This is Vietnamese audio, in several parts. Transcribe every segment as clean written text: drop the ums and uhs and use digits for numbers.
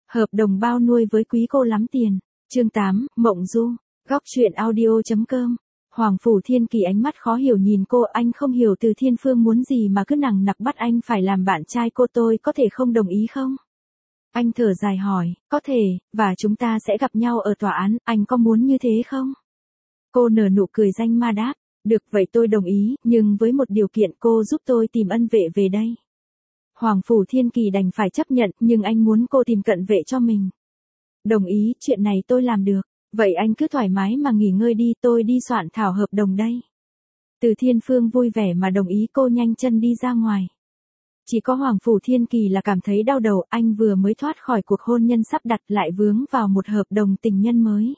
Hợp đồng bao nuôi với quý cô lắm tiền. Chương 8, Mộng Du. Góc truyện audio.com. Hoàng Phủ Thiên Kỳ ánh mắt khó hiểu nhìn cô, anh không hiểu Từ Thiên Phương muốn gì mà cứ nằng nặc bắt anh phải làm bạn trai cô, tôi có thể không đồng ý không? Anh thở dài hỏi, có thể, và chúng ta sẽ gặp nhau ở tòa án, anh có muốn như thế không? Cô nở nụ cười danh ma đáp, được vậy tôi đồng ý, nhưng với một điều kiện cô giúp tôi tìm ân vệ về đây. Hoàng Phủ Thiên Kỳ đành phải chấp nhận, nhưng anh muốn cô tìm cận vệ cho mình. Đồng ý, chuyện này tôi làm được. Vậy anh cứ thoải mái mà nghỉ ngơi đi, tôi đi soạn thảo hợp đồng đây. Từ Thiên Phương vui vẻ mà đồng ý, cô nhanh chân đi ra ngoài. Chỉ có Hoàng Phủ Thiên Kỳ là cảm thấy đau đầu, anh vừa mới thoát khỏi cuộc hôn nhân sắp đặt lại vướng vào một hợp đồng tình nhân mới.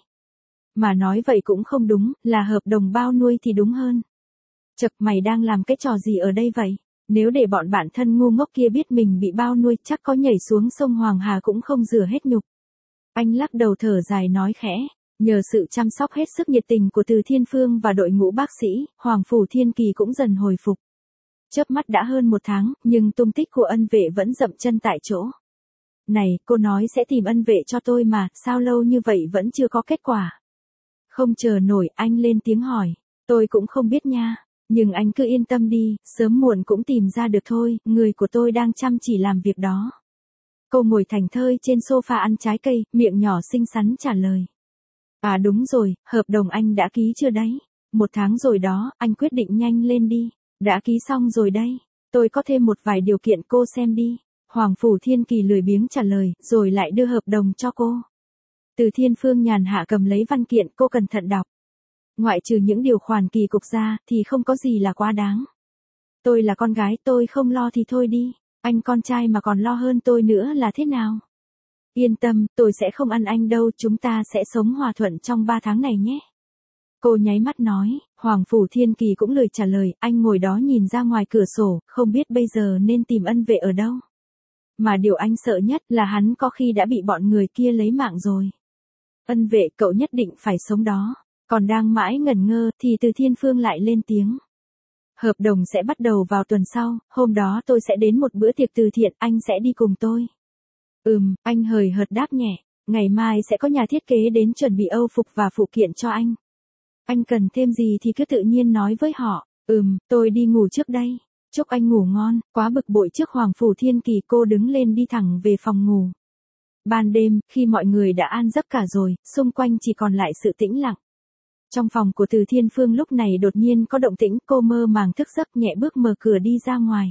Mà nói vậy cũng không đúng, là hợp đồng bao nuôi thì đúng hơn. Chậc, mày đang làm cái trò gì ở đây vậy? Nếu để bọn bạn thân ngu ngốc kia biết mình bị bao nuôi, chắc có nhảy xuống sông Hoàng Hà cũng không rửa hết nhục. Anh lắc đầu thở dài nói khẽ, nhờ sự chăm sóc hết sức nhiệt tình của Từ Thiên Phương và đội ngũ bác sĩ, Hoàng Phủ Thiên Kỳ cũng dần hồi phục. Chớp mắt đã hơn 1 tháng, nhưng tung tích của ân vệ vẫn dậm chân tại chỗ. Này, cô nói sẽ tìm ân vệ cho tôi mà, sao lâu như vậy vẫn chưa có kết quả? Không chờ nổi, anh lên tiếng hỏi, tôi cũng không biết nha. Nhưng anh cứ yên tâm đi, sớm muộn cũng tìm ra được thôi, người của tôi đang chăm chỉ làm việc đó. Cô ngồi thảnh thơi trên sofa ăn trái cây, miệng nhỏ xinh xắn trả lời. À đúng rồi, hợp đồng anh đã ký chưa đấy? 1 tháng rồi đó, anh quyết định nhanh lên đi. Đã ký xong rồi đây, tôi có thêm một vài điều kiện cô xem đi. Hoàng Phủ Thiên Kỳ lười biếng trả lời, rồi lại đưa hợp đồng cho cô. Từ Thiên Phương nhàn hạ cầm lấy văn kiện, cô cẩn thận đọc. Ngoại trừ những điều khoản kỳ cục ra, thì không có gì là quá đáng. Tôi là con gái, tôi không lo thì thôi đi. Anh con trai mà còn lo hơn tôi nữa là thế nào? Yên tâm, tôi sẽ không ăn anh đâu, chúng ta sẽ sống hòa thuận trong 3 tháng này nhé. Cô nháy mắt nói, Hoàng Phủ Thiên Kỳ cũng lười trả lời, anh ngồi đó nhìn ra ngoài cửa sổ, không biết bây giờ nên tìm ân vệ ở đâu. Mà điều anh sợ nhất là hắn có khi đã bị bọn người kia lấy mạng rồi. Ân vệ, cậu nhất định phải sống đó. Còn đang mãi ngẩn ngơ thì Từ Thiên Phương lại lên tiếng. Hợp đồng sẽ bắt đầu vào tuần sau, hôm đó tôi sẽ đến một bữa tiệc từ thiện, anh sẽ đi cùng tôi. Anh hời hợt đáp nhẹ, ngày mai sẽ có nhà thiết kế đến chuẩn bị âu phục và phụ kiện cho anh. Anh cần thêm gì thì cứ tự nhiên nói với họ. Tôi đi ngủ trước đây. Chúc anh ngủ ngon. Quá bực bội trước Hoàng Phủ Thiên Kỳ, cô đứng lên đi thẳng về phòng ngủ. Ban đêm, khi mọi người đã an giấc cả rồi, xung quanh chỉ còn lại sự tĩnh lặng. Trong phòng của Từ Thiên Phương lúc này đột nhiên có động tĩnh, cô mơ màng thức giấc nhẹ bước mở cửa đi ra ngoài.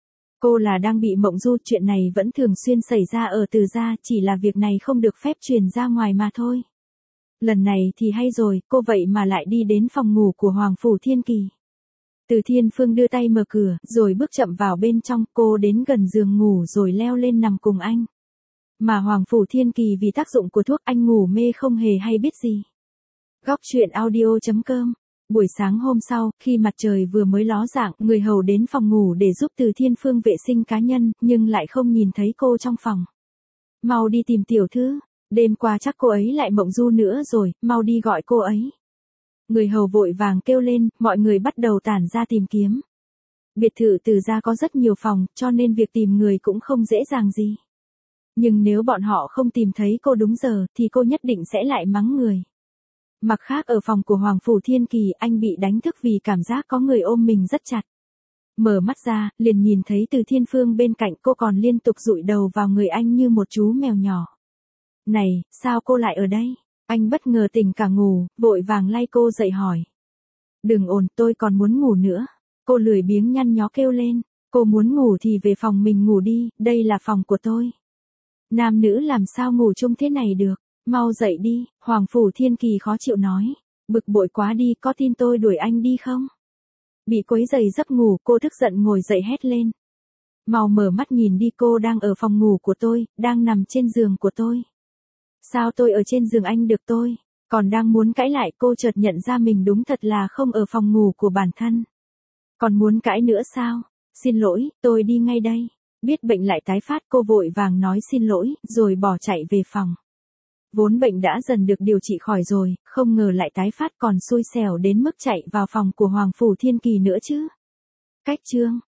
Cô là đang bị mộng du, chuyện này vẫn thường xuyên xảy ra ở Từ gia, chỉ là việc này không được phép truyền ra ngoài mà thôi. Lần này thì hay rồi, cô vậy mà lại đi đến phòng ngủ của Hoàng Phủ Thiên Kỳ. Từ Thiên Phương đưa tay mở cửa, rồi bước chậm vào bên trong, cô đến gần giường ngủ rồi leo lên nằm cùng anh. Mà Hoàng Phủ Thiên Kỳ vì tác dụng của thuốc, anh ngủ mê không hề hay biết gì. Góc truyện audio.com. Buổi sáng hôm sau, khi mặt trời vừa mới ló dạng, người hầu đến phòng ngủ để giúp Từ Thiên Phương vệ sinh cá nhân, nhưng lại không nhìn thấy cô trong phòng. Mau đi tìm tiểu thư, đêm qua chắc cô ấy lại mộng du nữa rồi, mau đi gọi cô ấy. Người hầu vội vàng kêu lên, mọi người bắt đầu tản ra tìm kiếm. Biệt thự Từ gia có rất nhiều phòng, cho nên việc tìm người cũng không dễ dàng gì. Nhưng nếu bọn họ không tìm thấy cô đúng giờ, thì cô nhất định sẽ lại mắng người. Mặt khác ở phòng của Hoàng Phủ Thiên Kỳ, anh bị đánh thức vì cảm giác có người ôm mình rất chặt. Mở mắt ra, liền nhìn thấy Từ Thiên Phương bên cạnh, cô còn liên tục dụi đầu vào người anh như một chú mèo nhỏ. Này, sao cô lại ở đây? Anh bất ngờ tỉnh cả ngủ, vội vàng lay cô dậy hỏi. Đừng ồn, tôi còn muốn ngủ nữa. Cô lười biếng nhăn nhó kêu lên, cô muốn ngủ thì về phòng mình ngủ đi, đây là phòng của tôi. Nam nữ làm sao ngủ chung thế này được? Mau dậy đi, Hoàng Phủ Thiên Kỳ khó chịu nói. Bực bội quá đi, có tin tôi đuổi anh đi không? Bị quấy rầy giấc ngủ, cô tức giận ngồi dậy hét lên. Mau mở mắt nhìn đi, cô đang ở phòng ngủ của tôi, đang nằm trên giường của tôi. Sao tôi ở trên giường anh được tôi? Còn đang muốn cãi lại, cô chợt nhận ra mình đúng thật là không ở phòng ngủ của bản thân. Còn muốn cãi nữa sao? Xin lỗi, tôi đi ngay đây. Biết bệnh lại tái phát, cô vội vàng nói xin lỗi, rồi bỏ chạy về phòng. Vốn bệnh đã dần được điều trị khỏi rồi, không ngờ lại tái phát, còn xui xẻo đến mức chạy vào phòng của Hoàng Phủ Thiên Kỳ nữa chứ. Cách chương